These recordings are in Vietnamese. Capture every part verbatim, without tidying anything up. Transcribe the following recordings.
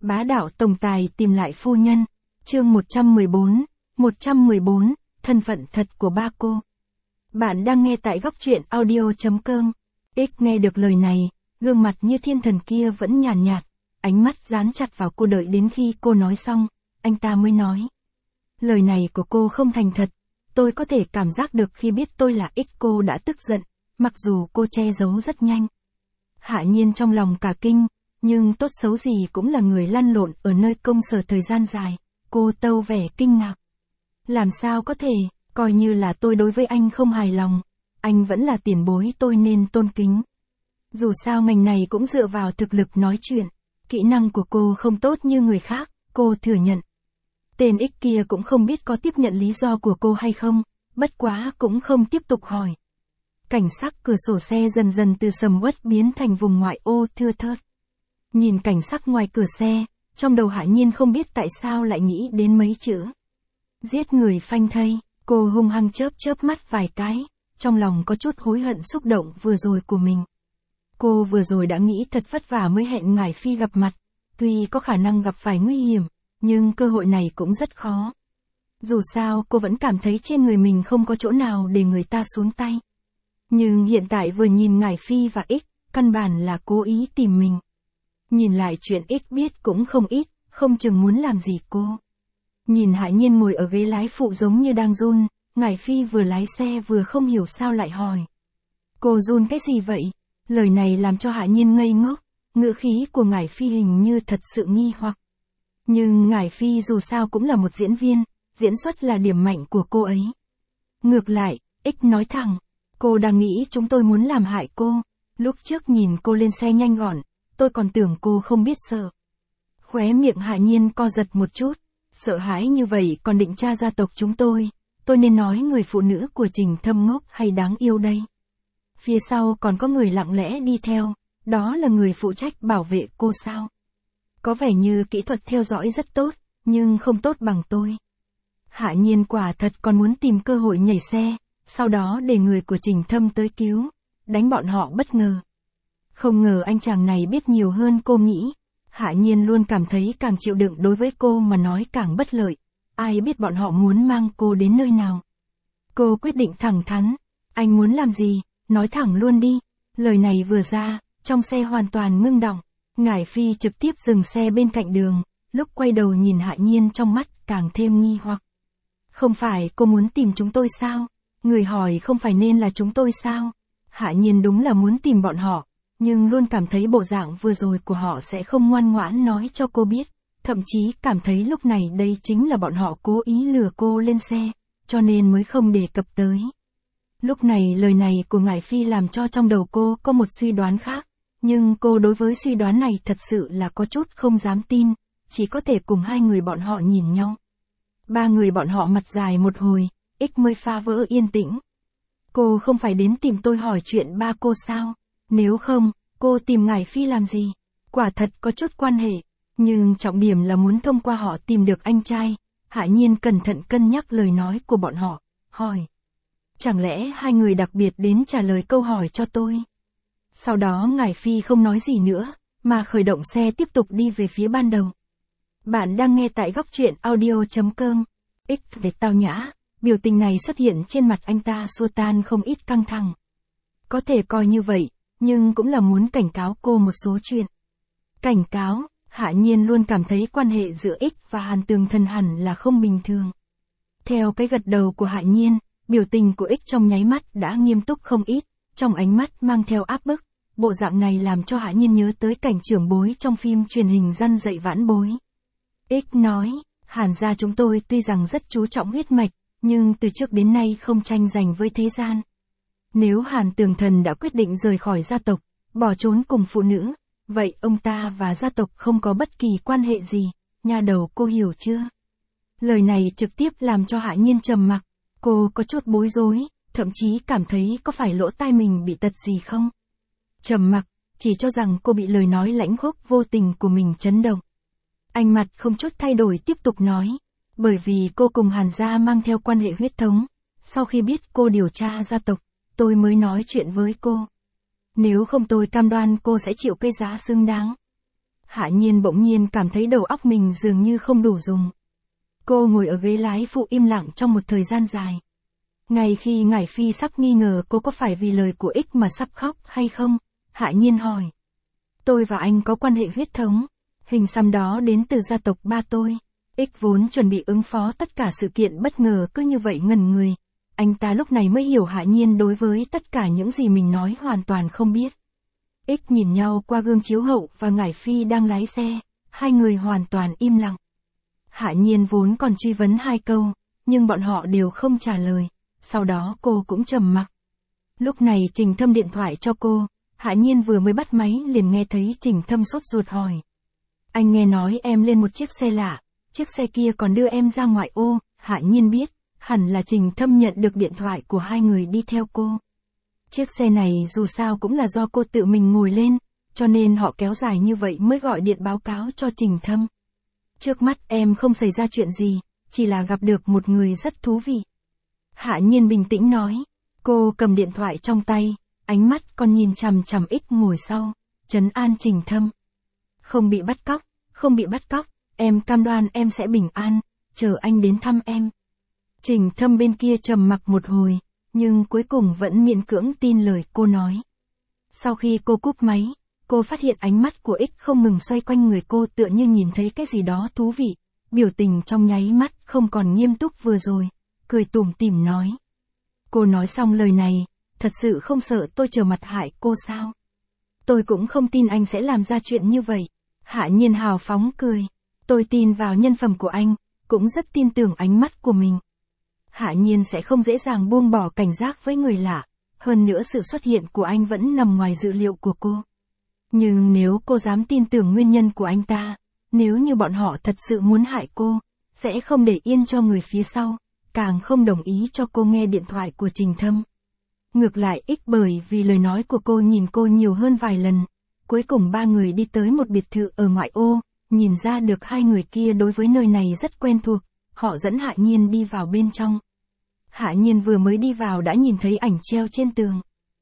Bá đạo tổng tài tìm lại phu nhân. Chương một trăm mười bốn, một trăm mười bốn, thân phận thật của ba cô. Bạn đang nghe tại góc truyện audio chấm com. X nghe được lời này, gương mặt như thiên thần kia vẫn nhàn nhạt, nhạt, ánh mắt dán chặt vào cô đợi đến khi cô nói xong, anh ta mới nói. Lời này của cô không thành thật, tôi có thể cảm giác được khi biết tôi là X cô đã tức giận, mặc dù cô che giấu rất nhanh. Hạ Nhiên trong lòng cả kinh, nhưng tốt xấu gì cũng là người lăn lộn ở nơi công sở thời gian dài, cô tâu vẻ kinh ngạc. Làm sao có thể, coi như là tôi đối với anh không hài lòng, anh vẫn là tiền bối tôi nên tôn kính. Dù sao ngành này cũng dựa vào thực lực nói chuyện, kỹ năng của cô không tốt như người khác, cô thừa nhận. Tên X kia cũng không biết có tiếp nhận lý do của cô hay không, bất quá cũng không tiếp tục hỏi. Cảnh sắc cửa sổ xe dần dần từ sầm uất biến thành vùng ngoại ô thưa thớt. Nhìn cảnh sắc ngoài cửa xe, trong đầu Hạ Nhiên không biết tại sao lại nghĩ đến mấy chữ. Giết người phanh thây, cô hung hăng chớp chớp mắt vài cái, trong lòng có chút hối hận xúc động vừa rồi của mình. Cô vừa rồi đã nghĩ thật vất vả mới hẹn Ngải Phi gặp mặt, tuy có khả năng gặp phải nguy hiểm, nhưng cơ hội này cũng rất khó. Dù sao cô vẫn cảm thấy trên người mình không có chỗ nào để người ta xuống tay. Nhưng hiện tại vừa nhìn Ngải Phi và X, căn bản là cố ý tìm mình. Nhìn lại chuyện X biết cũng không ít, không chừng muốn làm gì cô. Nhìn Hạ Nhiên ngồi ở ghế lái phụ giống như đang run, Ngải Phi vừa lái xe vừa không hiểu sao lại hỏi. Cô run cái gì vậy? Lời này làm cho Hạ Nhiên ngây ngốc, ngữ khí của Ngải Phi hình như thật sự nghi hoặc. Nhưng Ngải Phi dù sao cũng là một diễn viên, diễn xuất là điểm mạnh của cô ấy. Ngược lại, X nói thẳng, cô đang nghĩ chúng tôi muốn làm hại cô, lúc trước nhìn cô lên xe nhanh gọn, tôi còn tưởng cô không biết sợ. Khóe miệng Hạ Nhiên co giật một chút, sợ hãi như vậy còn định tra gia tộc chúng tôi, tôi nên nói người phụ nữ của Trình Thâm ngốc hay đáng yêu đây. Phía sau còn có người lặng lẽ đi theo, đó là người phụ trách bảo vệ cô sao? Có vẻ như kỹ thuật theo dõi rất tốt, nhưng không tốt bằng tôi. Hạ Nhiên quả thật còn muốn tìm cơ hội nhảy xe, sau đó để người của Trình Thâm tới cứu, đánh bọn họ bất ngờ. Không ngờ anh chàng này biết nhiều hơn cô nghĩ. Hạ Nhiên luôn cảm thấy càng chịu đựng đối với cô mà nói càng bất lợi. Ai biết bọn họ muốn mang cô đến nơi nào. Cô quyết định thẳng thắn. Anh muốn làm gì, nói thẳng luôn đi. Lời này vừa ra, trong xe hoàn toàn ngưng đọng. Ngải Phi trực tiếp dừng xe bên cạnh đường, lúc quay đầu nhìn Hạ Nhiên trong mắt càng thêm nghi hoặc. Không phải cô muốn tìm chúng tôi sao? Người hỏi không phải nên là chúng tôi sao? Hạ Nhiên đúng là muốn tìm bọn họ, nhưng luôn cảm thấy bộ dạng vừa rồi của họ sẽ không ngoan ngoãn nói cho cô biết, thậm chí cảm thấy lúc này đây chính là bọn họ cố ý lừa cô lên xe, cho nên mới không đề cập tới. Lúc này lời này của Ngải Phi làm cho trong đầu cô có một suy đoán khác, nhưng cô đối với suy đoán này thật sự là có chút không dám tin, chỉ có thể cùng hai người bọn họ nhìn nhau. Ba người bọn họ mặt dài một hồi, X mới phá vỡ yên tĩnh. Cô không phải đến tìm tôi hỏi chuyện ba cô sao? Nếu không, cô tìm Ngải Phi làm gì? Quả thật có chút quan hệ, nhưng trọng điểm là muốn thông qua họ tìm được anh trai. Hạ Nhiên cẩn thận cân nhắc lời nói của bọn họ, hỏi. Chẳng lẽ hai người đặc biệt đến trả lời câu hỏi cho tôi? Sau đó Ngải Phi không nói gì nữa, mà khởi động xe tiếp tục đi về phía ban đầu. Bạn đang nghe tại góc truyện audio chấm com. X để tao nhã, biểu tình này xuất hiện trên mặt anh ta xua tan không ít căng thẳng. Có thể coi như vậy, nhưng cũng là muốn cảnh cáo cô một số chuyện. Cảnh cáo, Hạ Nhiên luôn cảm thấy quan hệ giữa X và Hàn Tường Thần hẳn là không bình thường. Theo cái gật đầu của Hạ Nhiên, biểu tình của X trong nháy mắt đã nghiêm túc không ít, trong ánh mắt mang theo áp bức. Bộ dạng này làm cho Hạ Nhiên nhớ tới cảnh trưởng bối trong phim truyền hình răn dạy vãn bối. X nói, Hàn gia chúng tôi tuy rằng rất chú trọng huyết mạch, nhưng từ trước đến nay không tranh giành với thế gian. Nếu Hàn Tường Thần đã quyết định rời khỏi gia tộc, bỏ trốn cùng phụ nữ, vậy ông ta và gia tộc không có bất kỳ quan hệ gì, nha đầu cô hiểu chưa? Lời này trực tiếp làm cho Hạ Nhiên trầm mặc, cô có chút bối rối, thậm chí cảm thấy có phải lỗ tai mình bị tật gì không? Trầm mặc, chỉ cho rằng cô bị lời nói lãnh khốc vô tình của mình chấn động. Ánh mặt không chút thay đổi tiếp tục nói, bởi vì cô cùng Hàn gia mang theo quan hệ huyết thống, sau khi biết cô điều tra gia tộc, tôi mới nói chuyện với cô. Nếu không tôi cam đoan cô sẽ chịu cái giá xứng đáng. Hạ Nhiên bỗng nhiên cảm thấy đầu óc mình dường như không đủ dùng. Cô ngồi ở ghế lái phụ im lặng trong một thời gian dài. Ngay khi Ngải Phi sắp nghi ngờ cô có phải vì lời của Ích mà sắp khóc hay không, Hạ Nhiên hỏi. Tôi và anh có quan hệ huyết thống. Hình xăm đó đến từ gia tộc ba tôi. Ích vốn chuẩn bị ứng phó tất cả sự kiện bất ngờ cứ như vậy ngẩn người. Anh ta lúc này mới hiểu Hạ Nhiên đối với tất cả những gì mình nói hoàn toàn không biết. Ích nhìn nhau qua gương chiếu hậu và Ngải Phi đang lái xe, hai người hoàn toàn im lặng. Hạ Nhiên vốn còn truy vấn hai câu, nhưng bọn họ đều không trả lời, sau đó cô cũng trầm mặc. Lúc này Trình Thâm điện thoại cho cô, Hạ Nhiên vừa mới bắt máy liền nghe thấy Trình Thâm sốt ruột hỏi. Anh nghe nói em lên một chiếc xe lạ, chiếc xe kia còn đưa em ra ngoại ô. Hạ Nhiên biết, hẳn là Trình Thâm nhận được điện thoại của hai người đi theo cô. Chiếc xe này dù sao cũng là do cô tự mình ngồi lên, cho nên họ kéo dài như vậy mới gọi điện báo cáo cho Trình Thâm. Trước mắt em không xảy ra chuyện gì, chỉ là gặp được một người rất thú vị. Hạ Nhiên bình tĩnh nói, cô cầm điện thoại trong tay, ánh mắt còn nhìn chằm chằm Ích ngồi sau, trấn an Trình Thâm. Không bị bắt cóc, không bị bắt cóc, em cam đoan em sẽ bình an, chờ anh đến thăm em. Trình Thâm bên kia trầm mặc một hồi, nhưng cuối cùng vẫn miễn cưỡng tin lời cô nói. Sau khi cô cúp máy, cô phát hiện ánh mắt của Ích không ngừng xoay quanh người cô tựa như nhìn thấy cái gì đó thú vị, biểu tình trong nháy mắt không còn nghiêm túc vừa rồi, cười tủm tỉm nói. Cô nói xong lời này, thật sự không sợ tôi trở mặt hại cô sao? Tôi cũng không tin anh sẽ làm ra chuyện như vậy. Hạ Nhiên hào phóng cười. Tôi tin vào nhân phẩm của anh, cũng rất tin tưởng ánh mắt của mình. Hạ Nhiên sẽ không dễ dàng buông bỏ cảnh giác với người lạ, hơn nữa sự xuất hiện của anh vẫn nằm ngoài dự liệu của cô. Nhưng nếu cô dám tin tưởng nguyên nhân của anh ta, nếu như bọn họ thật sự muốn hại cô, sẽ không để yên cho người phía sau, càng không đồng ý cho cô nghe điện thoại của Trình Thâm. Ngược lại Ích bởi vì lời nói của cô nhìn cô nhiều hơn vài lần, cuối cùng ba người đi tới một biệt thự ở ngoại ô, nhìn ra được hai người kia đối với nơi này rất quen thuộc, họ dẫn Hạ Nhiên đi vào bên trong. Hạ Nhiên vừa mới đi vào đã nhìn thấy ảnh treo trên tường.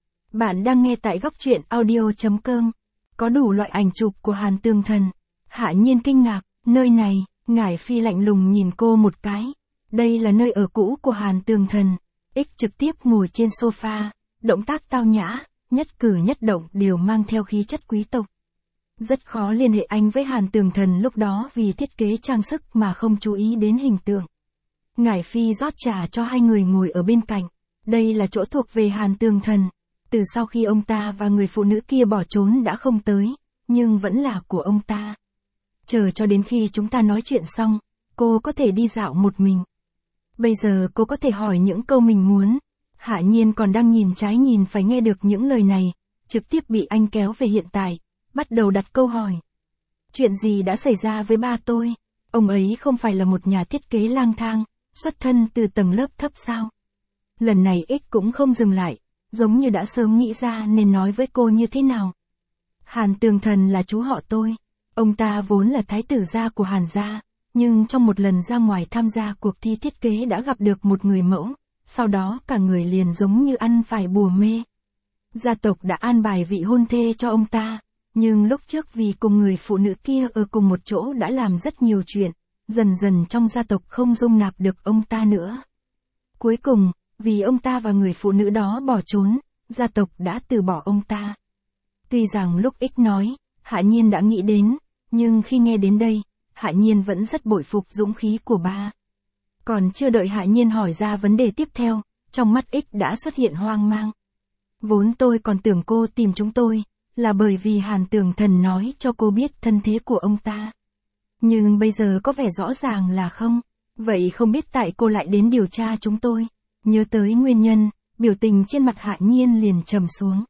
Bạn đang nghe tại góc truyện audio chấm com, có đủ loại ảnh chụp của Hàn Tường Thần. Hạ Nhiên kinh ngạc, nơi này, Ngải Phi lạnh lùng nhìn cô một cái. Đây là nơi ở cũ của Hàn Tường Thần. Ích trực tiếp ngồi trên sofa, động tác tao nhã, nhất cử nhất động đều mang theo khí chất quý tộc. Rất khó liên hệ anh với Hàn Tường Thần lúc đó vì thiết kế trang sức mà không chú ý đến hình tượng. Ngải Phi rót trà cho hai người ngồi ở bên cạnh. Đây là chỗ thuộc về Hàn Tường Thần. Từ sau khi ông ta và người phụ nữ kia bỏ trốn đã không tới, nhưng vẫn là của ông ta. Chờ cho đến khi chúng ta nói chuyện xong, cô có thể đi dạo một mình. Bây giờ cô có thể hỏi những câu mình muốn. Hạ Nhiên còn đang nhìn trái nhìn phải nghe được những lời này, trực tiếp bị anh kéo về hiện tại, bắt đầu đặt câu hỏi. Chuyện gì đã xảy ra với ba tôi? Ông ấy không phải là một nhà thiết kế lang thang, xuất thân từ tầng lớp thấp sao? Lần này Ích cũng không dừng lại, giống như đã sớm nghĩ ra nên nói với cô như thế nào. Hàn Tường Thần là chú họ tôi, ông ta vốn là thái tử gia của Hàn gia, nhưng trong một lần ra ngoài tham gia cuộc thi thiết kế đã gặp được một người mẫu, sau đó cả người liền giống như ăn phải bùa mê. Gia tộc đã an bài vị hôn thê cho ông ta, nhưng lúc trước vì cùng người phụ nữ kia ở cùng một chỗ đã làm rất nhiều chuyện, dần dần trong gia tộc không dung nạp được ông ta nữa. Cuối cùng, vì ông ta và người phụ nữ đó bỏ trốn, gia tộc đã từ bỏ ông ta. Tuy rằng lúc Ích nói, Hạ Nhiên đã nghĩ đến, nhưng khi nghe đến đây, Hạ Nhiên vẫn rất bội phục dũng khí của ba. Còn chưa đợi Hạ Nhiên hỏi ra vấn đề tiếp theo, trong mắt Ích đã xuất hiện hoang mang. Vốn tôi còn tưởng cô tìm chúng tôi, là bởi vì Hàn Tường Thần nói cho cô biết thân thế của ông ta. Nhưng bây giờ có vẻ rõ ràng là không. Vậy không biết tại cô lại đến điều tra chúng tôi. Nhớ tới nguyên nhân, biểu tình trên mặt Hạ Nhiên liền trầm xuống.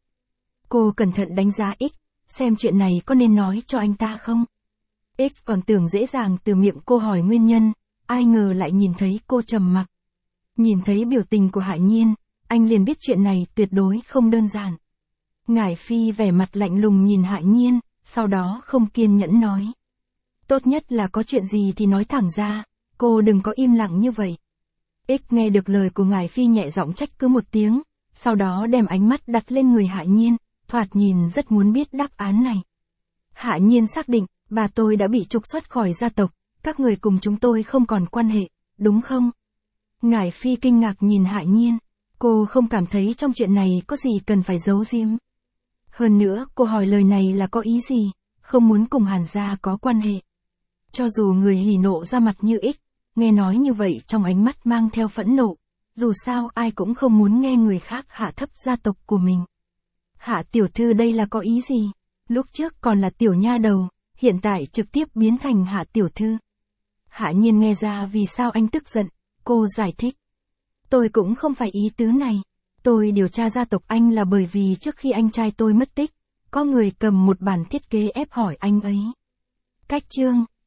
Cô cẩn thận đánh giá Ích, xem chuyện này có nên nói cho anh ta không? Ích còn tưởng dễ dàng từ miệng cô hỏi nguyên nhân, ai ngờ lại nhìn thấy cô trầm mặc. Nhìn thấy biểu tình của Hạ Nhiên, anh liền biết chuyện này tuyệt đối không đơn giản. Ngải Phi vẻ mặt lạnh lùng nhìn Hạ Nhiên, sau đó không kiên nhẫn nói. Tốt nhất là có chuyện gì thì nói thẳng ra, cô đừng có im lặng như vậy. Ích nghe được lời của Ngải Phi nhẹ giọng trách cứ một tiếng, sau đó đem ánh mắt đặt lên người Hạ Nhiên, thoạt nhìn rất muốn biết đáp án này. Hạ Nhiên xác định, Bà tôi đã bị trục xuất khỏi gia tộc, các người cùng chúng tôi không còn quan hệ, đúng không? Ngải Phi kinh ngạc nhìn Hạ Nhiên, cô không cảm thấy trong chuyện này có gì cần phải giấu giếm. Hơn nữa, cô hỏi lời này là có ý gì, không muốn cùng Hàn gia có quan hệ. Cho dù người hỉ nộ ra mặt như X, nghe nói như vậy trong ánh mắt mang theo phẫn nộ, dù sao ai cũng không muốn nghe người khác hạ thấp gia tộc của mình. Hạ tiểu thư đây là có ý gì? Lúc trước còn là tiểu nha đầu, hiện tại trực tiếp biến thành Hạ tiểu thư. Hạ Nhiên nghe ra vì sao anh tức giận, cô giải thích. Tôi cũng không phải ý tứ này. Tôi điều tra gia tộc anh là bởi vì trước khi anh trai tôi mất tích, có người cầm một bản thiết kế ép hỏi anh ấy. Cách chương